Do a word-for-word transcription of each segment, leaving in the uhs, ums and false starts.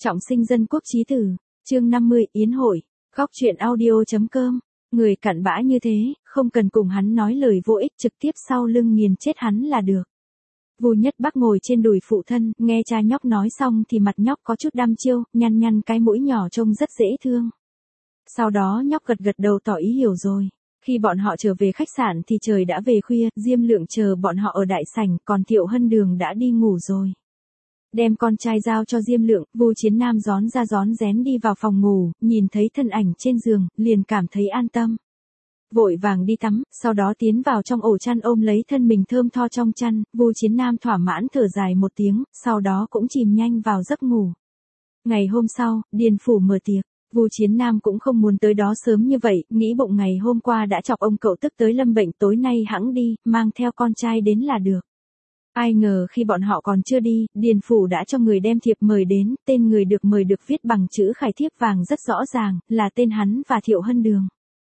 Trọng sinh dân quốc chí tử, chương năm mươi, Yến hội, góc truyện audio.com, người cặn bã như thế, không cần cùng hắn nói lời vô ích, trực tiếp sau lưng nghiền chết hắn là được. Vu Nhất Bắc ngồi trên đùi phụ thân, nghe cha nhóc nói xong thì mặt nhóc có chút đăm chiêu, nhăn nhăn cái mũi nhỏ trông rất dễ thương. Sau đó nhóc gật gật đầu tỏ ý hiểu rồi. Khi bọn họ trở về khách sạn thì trời đã về khuya, Diêm Lượng chờ bọn họ ở đại sảnh, còn Thiệu Hân Đường đã đi ngủ rồi. Đem con trai giao cho Diêm Lượng, Vu Chiến Nam rón ra rón rén đi vào phòng ngủ, nhìn thấy thân ảnh trên giường, liền cảm thấy an tâm. Vội vàng đi tắm, sau đó tiến vào trong ổ chăn ôm lấy thân mình thơm tho trong chăn, Vu Chiến Nam thỏa mãn thở dài một tiếng, sau đó cũng chìm nhanh vào giấc ngủ. Ngày hôm sau, Điền phủ mở tiệc. Vu Chiến Nam cũng không muốn tới đó sớm như vậy, nghĩ bụng ngày hôm qua đã chọc ông cậu tức tới lâm bệnh, tối nay hẵng đi, mang theo con trai đến là được. Ai ngờ khi bọn họ còn chưa đi, Điền phủ đã cho người đem thiệp mời đến, tên người được mời được viết bằng chữ khải thiếp vàng rất rõ ràng, là tên hắn và Thiệu Hân Đường.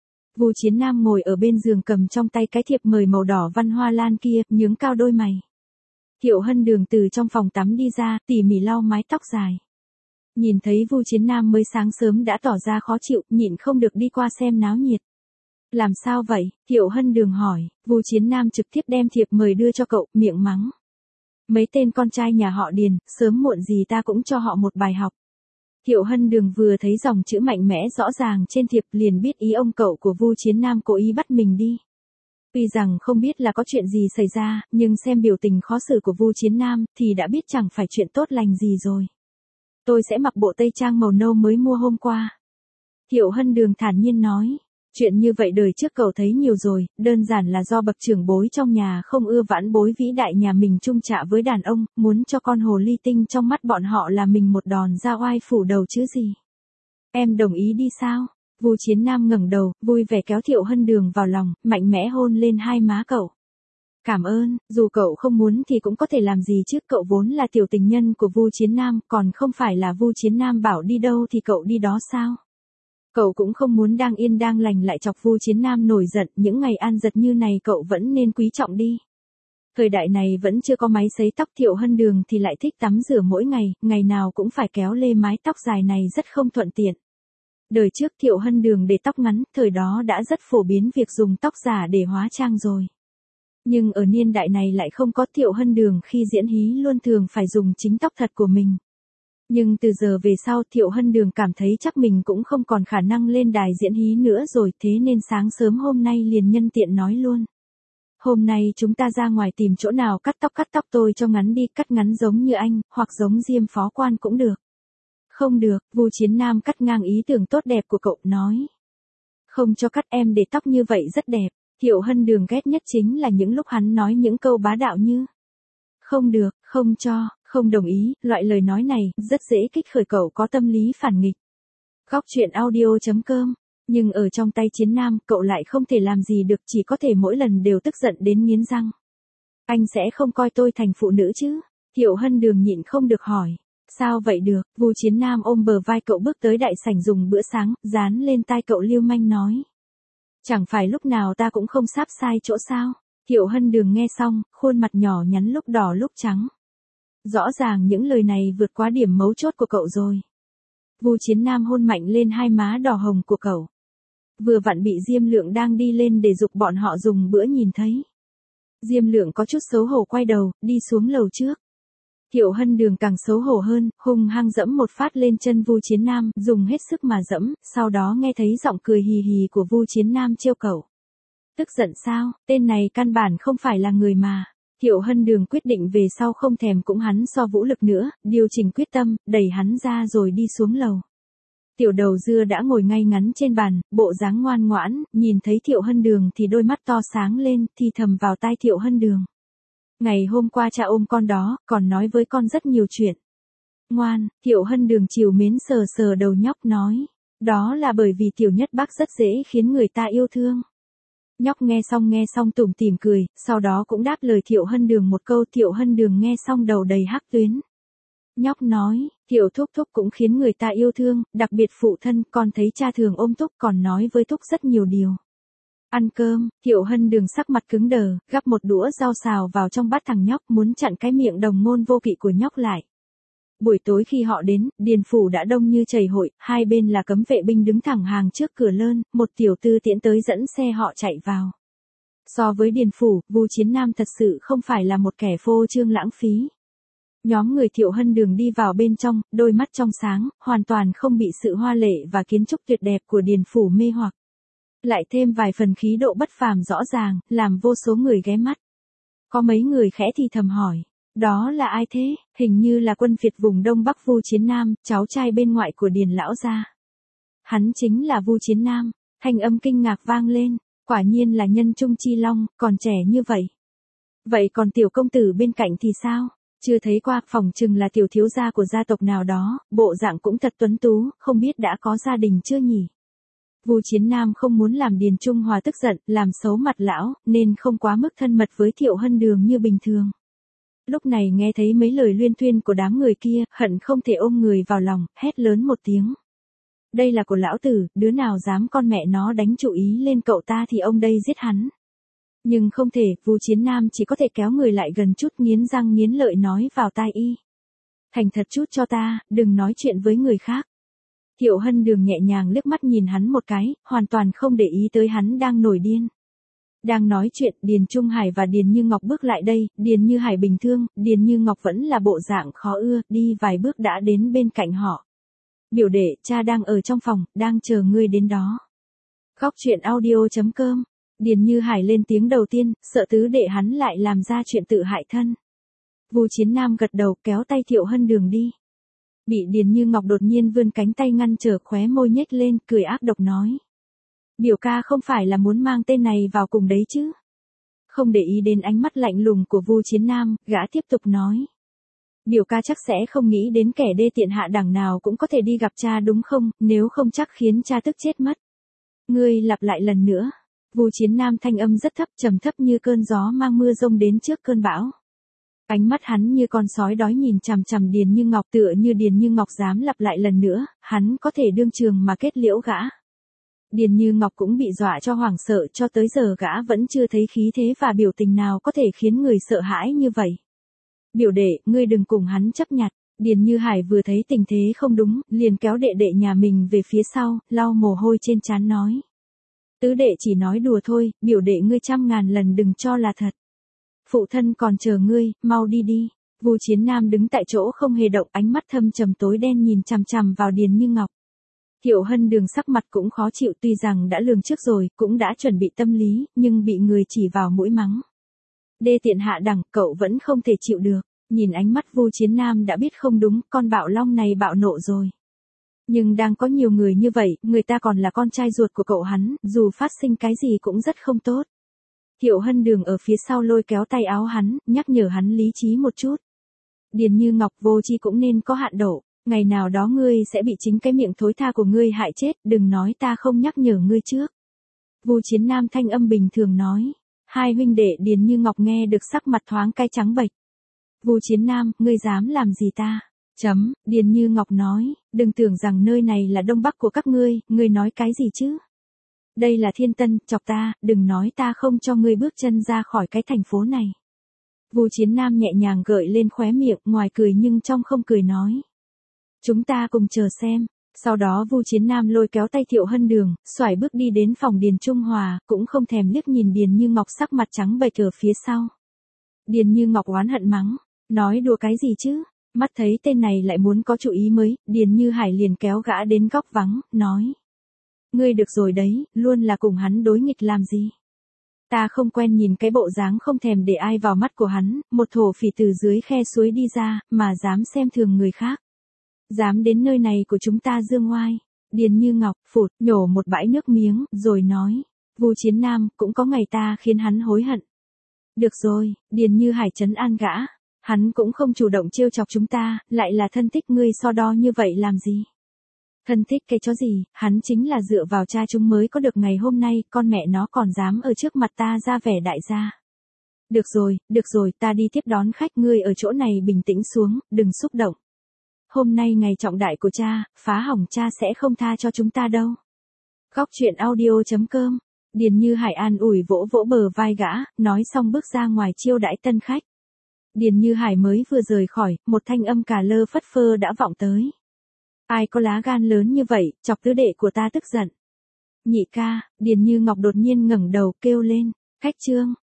Vu Chiến Nam ngồi ở bên giường cầm trong tay cái thiệp mời màu đỏ văn hoa lan kia, nhướng cao đôi mày. Thiệu Hân Đường từ trong phòng tắm đi ra, tỉ mỉ lau mái tóc dài. Nhìn thấy Vu Chiến Nam mới sáng sớm đã tỏ ra khó chịu, nhịn không được đi qua xem náo nhiệt. Làm sao vậy? Thiệu Hân Đường hỏi. Vu Chiến Nam trực tiếp đem thiệp mời đưa cho cậu, miệng mắng. Mấy tên con trai nhà họ Điền, sớm muộn gì ta cũng cho họ một bài học. Thiệu Hân Đường vừa thấy dòng chữ mạnh mẽ rõ ràng trên thiệp liền biết ý ông cậu của Vu Chiến Nam cố ý bắt mình đi. Tuy rằng không biết là có chuyện gì xảy ra, nhưng xem biểu tình khó xử của Vu Chiến Nam thì đã biết chẳng phải chuyện tốt lành gì rồi. Tôi sẽ mặc bộ tây trang màu nâu mới mua hôm qua. Thiệu Hân Đường thản nhiên nói. Chuyện như vậy đời trước cậu thấy nhiều rồi, đơn giản là do bậc trưởng bối trong nhà không ưa vãn bối vĩ đại nhà mình chung chạ với đàn ông, muốn cho con hồ ly tinh trong mắt bọn họ là mình một đòn ra oai phủ đầu chứ gì. Em đồng ý đi sao? Vu Chiến Nam ngẩng đầu, vui vẻ kéo Thiệu Hân Đường vào lòng, mạnh mẽ hôn lên hai má cậu. Cảm ơn, dù cậu không muốn thì cũng có thể làm gì chứ, cậu vốn là tiểu tình nhân của Vu Chiến Nam, còn không phải là Vu Chiến Nam bảo đi đâu thì cậu đi đó sao? Cậu cũng không muốn đang yên đang lành lại chọc Vu Chiến Nam nổi giận, những ngày an giật như này cậu vẫn nên quý trọng đi. Thời đại này vẫn chưa có máy sấy tóc, Thiệu Hân Đường thì lại thích tắm rửa mỗi ngày, ngày nào cũng phải kéo lê mái tóc dài này rất không thuận tiện. Đời trước Thiệu Hân Đường để tóc ngắn, thời đó đã rất phổ biến việc dùng tóc giả để hóa trang rồi. Nhưng ở niên đại này lại không có. Thiệu Hân Đường khi diễn hí luôn thường phải dùng chính tóc thật của mình. Nhưng từ giờ về sau Thiệu Hân Đường cảm thấy chắc mình cũng không còn khả năng lên đài diễn hí nữa rồi, thế nên sáng sớm hôm nay liền nhân tiện nói luôn. Hôm nay chúng ta ra ngoài tìm chỗ nào cắt tóc, cắt tóc tôi cho ngắn đi, cắt ngắn giống như anh, hoặc giống Diêm phó quan cũng được. Không được, Vu Chiến Nam cắt ngang ý tưởng tốt đẹp của cậu, nói. Không cho cắt, em để tóc như vậy rất đẹp. Thiệu Hân Đường ghét nhất chính là những lúc hắn nói những câu bá đạo như. Không được, không cho, không đồng ý, loại lời nói này rất dễ kích khởi cậu có tâm lý phản nghịch. Góc truyện audio.com, nhưng ở trong tay Chiến Nam cậu lại không thể làm gì được, chỉ có thể mỗi lần đều tức giận đến nghiến răng. Anh sẽ không coi tôi thành phụ nữ chứ? Thiệu Hân Đường nhịn không được hỏi. Sao vậy được? Vu Chiến Nam ôm bờ vai cậu bước tới đại sảnh dùng bữa sáng, dán lên tai cậu lưu manh nói. Chẳng phải lúc nào ta cũng không sáp sai chỗ sao? Thiệu Hân Đường nghe xong, khuôn mặt nhỏ nhắn lúc đỏ lúc trắng. Rõ ràng những lời này vượt quá điểm mấu chốt của cậu rồi. Vu Chiến Nam hôn mạnh lên hai má đỏ hồng của cậu. Vừa vặn bị Diêm Lượng đang đi lên để giục bọn họ dùng bữa nhìn thấy. Diêm Lượng có chút xấu hổ quay đầu, đi xuống lầu trước. Thiệu Hân Đường càng xấu hổ hơn, hung hăng dẫm một phát lên chân Vu Chiến Nam, dùng hết sức mà dẫm, sau đó nghe thấy giọng cười hì hì của Vu Chiến Nam trêu cậu. Tức giận sao, tên này căn bản không phải là người mà. Thiệu Hân Đường quyết định về sau không thèm cũng hắn so vũ lực nữa, điều chỉnh quyết tâm, đẩy hắn ra rồi đi xuống lầu. Tiểu Đầu Dưa đã ngồi ngay ngắn trên bàn, bộ dáng ngoan ngoãn, nhìn thấy Thiệu Hân Đường thì đôi mắt to sáng lên, thì thầm vào tai Thiệu Hân Đường. Ngày hôm qua cha ôm con đó, còn nói với con rất nhiều chuyện. Ngoan, Thiệu Hân Đường trìu mến sờ sờ đầu nhóc nói. Đó là bởi vì Tiểu Nhất Bắc rất dễ khiến người ta yêu thương. Nhóc nghe xong nghe xong tủm tỉm cười, sau đó cũng đáp lời Thiệu Hân Đường một câu. Thiệu Hân Đường nghe xong đầu đầy hắc tuyến. Nhóc nói, Thiệu thúc thúc cũng khiến người ta yêu thương, đặc biệt phụ thân, con thấy cha thường ôm thúc còn nói với thúc rất nhiều điều. Ăn cơm, Thiệu Hân Đường sắc mặt cứng đờ, gắp một đũa rau xào vào trong bát thằng nhóc muốn chặn cái miệng đồng ngôn vô kỵ của nhóc lại. Buổi tối khi họ đến, điền phủ đã đông như chảy hội, hai bên là cấm vệ binh đứng thẳng hàng trước cửa lớn, một tiểu tư tiễn tới dẫn xe họ chạy vào. So với điền phủ, Vu Chiến Nam thật sự không phải là một kẻ phô trương lãng phí. Nhóm người Thiệu Hân Đường đi vào bên trong, đôi mắt trong sáng, hoàn toàn không bị sự hoa lệ và kiến trúc tuyệt đẹp của điền phủ mê hoặc. Lại thêm vài phần khí độ bất phàm rõ ràng, làm vô số người ghé mắt. Có mấy người khẽ thì thầm hỏi, đó là ai thế? Hình như là quân phiệt vùng Đông Bắc Vu Chiến Nam, cháu trai bên ngoại của điền lão gia. Hắn chính là Vu Chiến Nam, thanh âm kinh ngạc vang lên, quả nhiên là nhân trung chi long, còn trẻ như vậy. Vậy còn tiểu công tử bên cạnh thì sao? Chưa thấy qua, phỏng chừng là tiểu thiếu gia của gia tộc nào đó, bộ dạng cũng thật tuấn tú, không biết đã có gia đình chưa nhỉ? Vu Chiến Nam không muốn làm Điền Trung Hòa tức giận, làm xấu mặt lão, nên không quá mức thân mật với Thiệu Hân Đường như bình thường. Lúc này nghe thấy mấy lời luyên thuyên của đám người kia, hận không thể ôm người vào lòng, hét lớn một tiếng. Đây là của lão tử, đứa nào dám con mẹ nó đánh chủ ý lên cậu ta thì ông đây giết hắn. Nhưng không thể, Vu Chiến Nam chỉ có thể kéo người lại gần chút, nghiến răng nghiến lợi nói vào tai y. Thành thật chút cho ta, đừng nói chuyện với người khác. Thiệu Hân Đường nhẹ nhàng liếc mắt nhìn hắn một cái, hoàn toàn không để ý tới hắn đang nổi điên. Đang nói chuyện, Điền Trung Hải và Điền Như Ngọc bước lại đây, Điền Như Hải bình thường, Điền Như Ngọc vẫn là bộ dạng khó ưa, đi vài bước đã đến bên cạnh họ. Biểu đệ, cha đang ở trong phòng, đang chờ ngươi đến đó. Góc truyện audio chấm com. Điền Như Hải lên tiếng đầu tiên, sợ tứ đệ hắn lại làm ra chuyện tự hại thân. Vu Chiến Nam gật đầu, kéo tay Thiệu Hân Đường đi. Bị Điền Như Ngọc đột nhiên vươn cánh tay ngăn trở, khóe môi nhếch lên, cười ác độc nói. Biểu ca không phải là muốn mang tên này vào cùng đấy chứ? Không để ý đến ánh mắt lạnh lùng của Vu Chiến Nam, gã tiếp tục nói. Biểu ca chắc sẽ không nghĩ đến kẻ đê tiện hạ đẳng nào cũng có thể đi gặp cha đúng không, nếu không chắc khiến cha tức chết mất. Ngươi lặp lại lần nữa. Vu Chiến Nam thanh âm rất thấp, trầm thấp như cơn gió mang mưa rông đến trước cơn bão. Ánh mắt hắn như con sói đói nhìn chằm chằm Điền Như Ngọc, tựa như Điền Như Ngọc dám lặp lại lần nữa, hắn có thể đương trường mà kết liễu gã. Điền Như Ngọc cũng bị dọa cho hoảng sợ, cho tới giờ gã vẫn chưa thấy khí thế và biểu tình nào có thể khiến người sợ hãi như vậy. Biểu đệ, ngươi đừng cùng hắn chấp nhặt. Điền Như Hải vừa thấy tình thế không đúng, liền kéo đệ đệ nhà mình về phía sau, lau mồ hôi trên trán nói. Tứ đệ chỉ nói đùa thôi, biểu đệ ngươi trăm ngàn lần đừng cho là thật. Phụ thân còn chờ ngươi, mau đi đi. Vu Chiến Nam đứng tại chỗ không hề động, ánh mắt thâm trầm tối đen nhìn chằm chằm vào Điền Như Ngọc. Thiệu Hân Đường sắc mặt cũng khó chịu, tuy rằng đã lường trước rồi, cũng đã chuẩn bị tâm lý, nhưng bị người chỉ vào mũi mắng. Đê tiện hạ đẳng, cậu vẫn không thể chịu được. Nhìn ánh mắt Vu Chiến Nam đã biết không đúng, con bạo long này bạo nộ rồi. Nhưng đang có nhiều người như vậy, người ta còn là con trai ruột của cậu hắn, dù phát sinh cái gì cũng rất không tốt. Thiệu Hân Đường ở phía sau lôi kéo tay áo hắn, nhắc nhở hắn lý trí một chút. Điền Như Ngọc, vô tri cũng nên có hạn độ, ngày nào đó ngươi sẽ bị chính cái miệng thối tha của ngươi hại chết, đừng nói ta không nhắc nhở ngươi trước. Vu Chiến Nam thanh âm bình thường nói. Hai huynh đệ Điền Như Ngọc nghe được sắc mặt thoáng cay trắng bệch. Vu Chiến Nam, ngươi dám làm gì ta? Chấm, Điền Như Ngọc nói, đừng tưởng rằng nơi này là Đông Bắc của các ngươi, ngươi nói cái gì chứ? Đây là Thiên Tân, chọc ta, đừng nói ta không cho ngươi bước chân ra khỏi cái thành phố này. Vu Chiến Nam nhẹ nhàng gợi lên khóe miệng, ngoài cười nhưng trong không cười nói. Chúng ta cùng chờ xem. Sau đó Vu Chiến Nam lôi kéo tay Thiệu Hân Đường, xoải bước đi đến phòng Điền Trung Hòa, cũng không thèm liếc nhìn Điền Như Ngọc sắc mặt trắng bệch ở phía sau. Điền Như Ngọc oán hận mắng, nói đùa cái gì chứ? Mắt thấy tên này lại muốn có chủ ý mới, Điền Như Hải liền kéo gã đến góc vắng, nói. Ngươi được rồi đấy, luôn là cùng hắn đối nghịch làm gì? Ta không quen nhìn cái bộ dáng không thèm để ai vào mắt của hắn, một thổ phỉ từ dưới khe suối đi ra, mà dám xem thường người khác. Dám đến nơi này của chúng ta dương oai. Điền Như Ngọc, phụt, nhổ một bãi nước miếng, rồi nói. Vu Chiến Nam, cũng có ngày ta khiến hắn hối hận. Được rồi, Điền Như Hải trấn an gã. Hắn cũng không chủ động trêu chọc chúng ta, lại là thân thích, ngươi so đo như vậy làm gì? Thân thích cái chó gì, hắn chính là dựa vào cha chúng mới có được ngày hôm nay, con mẹ nó còn dám ở trước mặt ta ra vẻ đại gia. Được rồi, được rồi, ta đi tiếp đón khách, ngươi ở chỗ này bình tĩnh xuống, đừng xúc động. Hôm nay ngày trọng đại của cha, phá hỏng cha sẽ không tha cho chúng ta đâu. Góc truyện audio chấm com. Điền Như Hải an ủi vỗ vỗ bờ vai gã, nói xong bước ra ngoài chiêu đãi tân khách. Điền Như Hải mới vừa rời khỏi, một thanh âm cà lơ phất phơ đã vọng tới. Ai có lá gan lớn như vậy, chọc tứ đệ của ta tức giận. Nhị ca, Điền Như Ngọc đột nhiên ngẩng đầu kêu lên, khách Trương,